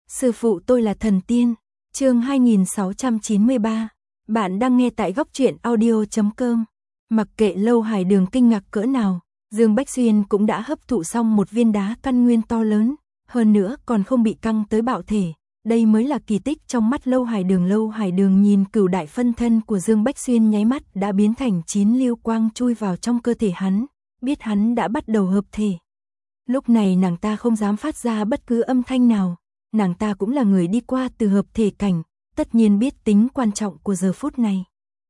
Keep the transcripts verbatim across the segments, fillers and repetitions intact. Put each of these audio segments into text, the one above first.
Sư phụ tôi là thần tiên. Chương hai nghìn sáu trăm chín mươi ba. Bạn đang nghe tại góc truyện audio chấm com. Mặc kệ Lâu Hải Đường kinh ngạc cỡ nào, Dương Bách Xuyên cũng đã hấp thụ xong một viên đá căn nguyên to lớn, hơn nữa còn không bị căng tới bạo thể. Đây mới là kỳ tích trong mắt Lâu Hải Đường. Lâu Hải Đường nhìn cửu đại phân thân của Dương Bách Xuyên nháy mắt đã biến thành chín lưu quang chui vào trong cơ thể hắn, biết hắn đã bắt đầu hợp thể. Lúc này nàng ta không dám phát ra bất cứ âm thanh nào, nàng ta cũng là người đi qua từ hợp thể cảnh, tất nhiên biết tính quan trọng của giờ phút này.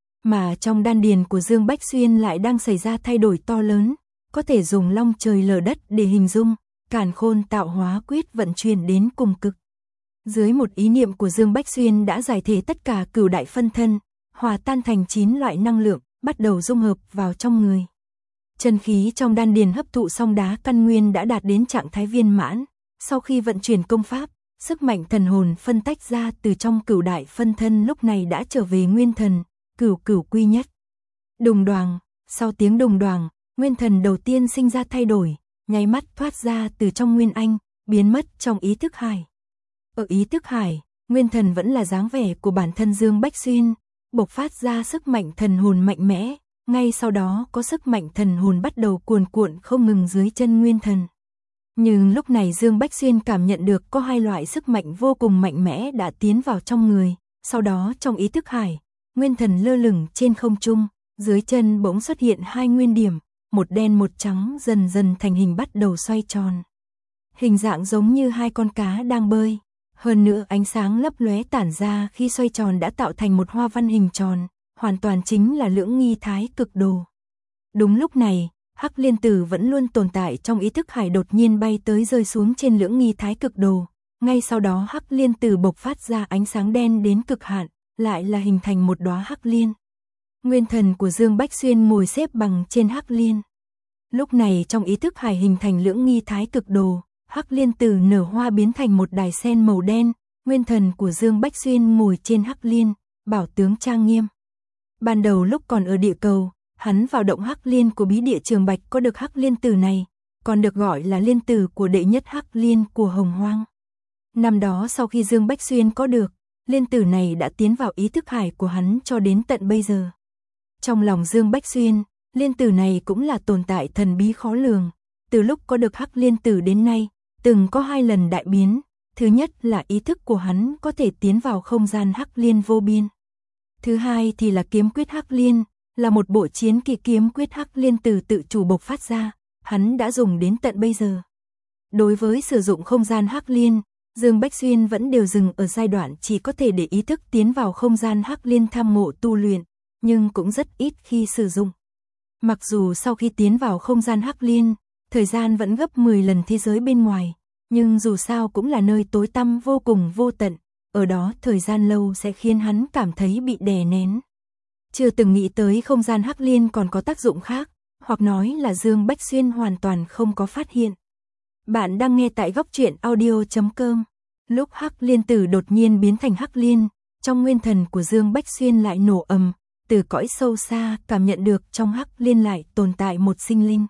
Mà trong đan điền của Dương Bách Xuyên lại đang xảy ra thay đổi to lớn, có thể dùng long trời lở đất để hình dung, Càn Khôn Tạo Hóa Quyết vận chuyển đến cùng cực. Dưới một ý niệm của Dương Bách Xuyên đã giải thể tất cả cửu đại phân thân, hòa tan thành chín loại năng lượng, bắt đầu dung hợp vào trong người. Chân khí trong đan điền hấp thụ xong đá căn nguyên đã đạt đến trạng thái viên mãn, sau khi vận chuyển công pháp, sức mạnh thần hồn phân tách ra từ trong cửu đại phân thân lúc này đã trở về nguyên thần, cửu cửu quy nhất. Đùng đoàng, sau tiếng đùng đoàng, nguyên thần đầu tiên sinh ra thay đổi, nháy mắt thoát ra từ trong nguyên anh, biến mất trong ý thức hải. Ở ý thức hải, nguyên thần vẫn là dáng vẻ của bản thân Dương Bách Xuyên, bộc phát ra sức mạnh thần hồn mạnh mẽ, ngay sau đó có sức mạnh thần hồn bắt đầu cuồn cuộn không ngừng dưới chân nguyên thần. Nhưng lúc này Dương Bách Xuyên cảm nhận được có hai loại sức mạnh vô cùng mạnh mẽ đã tiến vào trong người, sau đó trong ý thức hải, nguyên thần lơ lửng trên không trung, dưới chân bỗng xuất hiện hai nguyên điểm, một đen một trắng dần dần thành hình bắt đầu xoay tròn. Hình dạng giống như hai con cá đang bơi, hơn nữa ánh sáng lấp lóe tản ra khi xoay tròn đã tạo thành một hoa văn hình tròn, hoàn toàn chính là lưỡng nghi thái cực đồ. Đúng lúc này, Hắc Liên Tử vẫn luôn tồn tại trong ý thức hải đột nhiên bay tới rơi xuống trên lưỡng nghi thái cực đồ, ngay sau đó Hắc Liên Tử bộc phát ra ánh sáng đen đến cực hạn, lại là hình thành một đóa hắc liên. Nguyên thần của Dương Bách Xuyên ngồi xếp bằng trên hắc liên. Lúc này trong ý thức hải hình thành lưỡng nghi thái cực đồ, Hắc Liên Tử nở hoa biến thành một đài sen màu đen, nguyên thần của Dương Bách Xuyên ngồi trên hắc liên, bảo tướng trang nghiêm. Ban đầu lúc còn ở địa cầu, hắn vào động hắc liên của bí địa Trường Bạch có được Hắc Liên Tử này, còn được gọi là liên tử của đệ nhất hắc liên của Hồng Hoang. Năm đó sau khi Dương Bách Xuyên có được, liên tử này đã tiến vào ý thức hải của hắn cho đến tận bây giờ. Trong lòng Dương Bách Xuyên, liên tử này cũng là tồn tại thần bí khó lường, từ lúc có được Hắc Liên Tử đến nay, từng có hai lần đại biến, thứ nhất là ý thức của hắn có thể tiến vào không gian hắc liên vô biên. Thứ hai thì là kiếm quyết hắc liên, là một bộ chiến kỳ kiếm quyết Hắc Liên Tử tự chủ bộc phát ra, hắn đã dùng đến tận bây giờ. Đối với sử dụng không gian hắc liên, Dương Bách Xuyên vẫn đều dừng ở giai đoạn chỉ có thể để ý thức tiến vào không gian hắc liên tham ngộ tu luyện, nhưng cũng rất ít khi sử dụng. Mặc dù sau khi tiến vào không gian hắc liên, thời gian vẫn gấp mười lần thế giới bên ngoài, nhưng dù sao cũng là nơi tối tăm vô cùng vô tận, ở đó thời gian lâu sẽ khiến hắn cảm thấy bị đè nén. Chưa từng nghĩ tới không gian hắc liên còn có tác dụng khác, hoặc nói là Dương Bách Xuyên hoàn toàn không có phát hiện. Bạn đang nghe tại góc truyện audio chấm com. Lúc Hắc Liên Tử đột nhiên biến thành hắc liên, trong nguyên thần của Dương Bách Xuyên lại nổ ầm, từ cõi sâu xa cảm nhận được trong hắc liên lại tồn tại một sinh linh.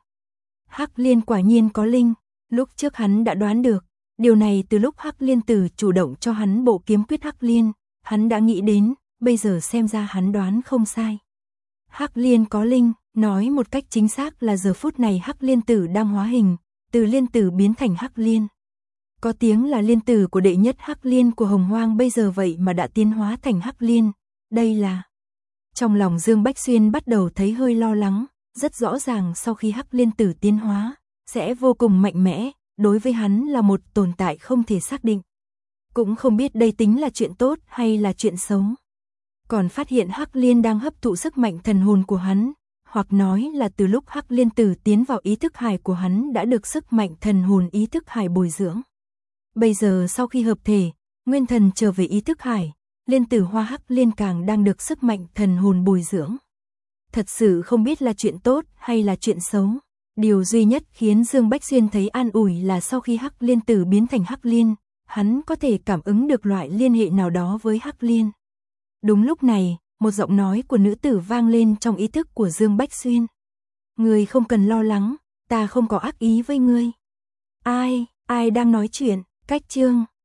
Hắc liên quả nhiên có linh, lúc trước hắn đã đoán được, điều này từ lúc Hắc Liên Tử chủ động cho hắn bộ kiếm quyết hắc liên, hắn đã nghĩ đến, bây giờ xem ra hắn đoán không sai. Hắc liên có linh, nói một cách chính xác là giờ phút này Hắc Liên Tử đang hóa hình, từ liên tử biến thành hắc liên. Có tiếng là liên tử của đệ nhất hắc liên của Hồng Hoang bây giờ vậy mà đã tiến hóa thành hắc liên, đây là... Trong lòng Dương Bách Xuyên bắt đầu thấy hơi lo lắng, rất rõ ràng sau khi Hắc Liên Tử tiến hóa, sẽ vô cùng mạnh mẽ, đối với hắn là một tồn tại không thể xác định. Cũng không biết đây tính là chuyện tốt hay là chuyện xấu. Còn phát hiện Hắc Liên đang hấp thụ sức mạnh thần hồn của hắn, hoặc nói là từ lúc Hắc Liên Tử tiến vào ý thức hải của hắn đã được sức mạnh thần hồn ý thức hải bồi dưỡng. Bây giờ sau khi hợp thể, nguyên thần trở về ý thức hải, liên tử hoa hắc liên càng đang được sức mạnh thần hồn bồi dưỡng. Thật sự không biết là chuyện tốt hay là chuyện xấu. Điều duy nhất khiến Dương Bách Xuyên thấy an ủi là sau khi Hắc Liên Tử biến thành hắc liên, hắn có thể cảm ứng được loại liên hệ nào đó với hắc liên. Đúng lúc này, một giọng nói của nữ tử vang lên trong ý thức của Dương Bách Xuyên. Ngươi không cần lo lắng, ta không có ác ý với ngươi. Ai, ai đang nói chuyện, cách chương.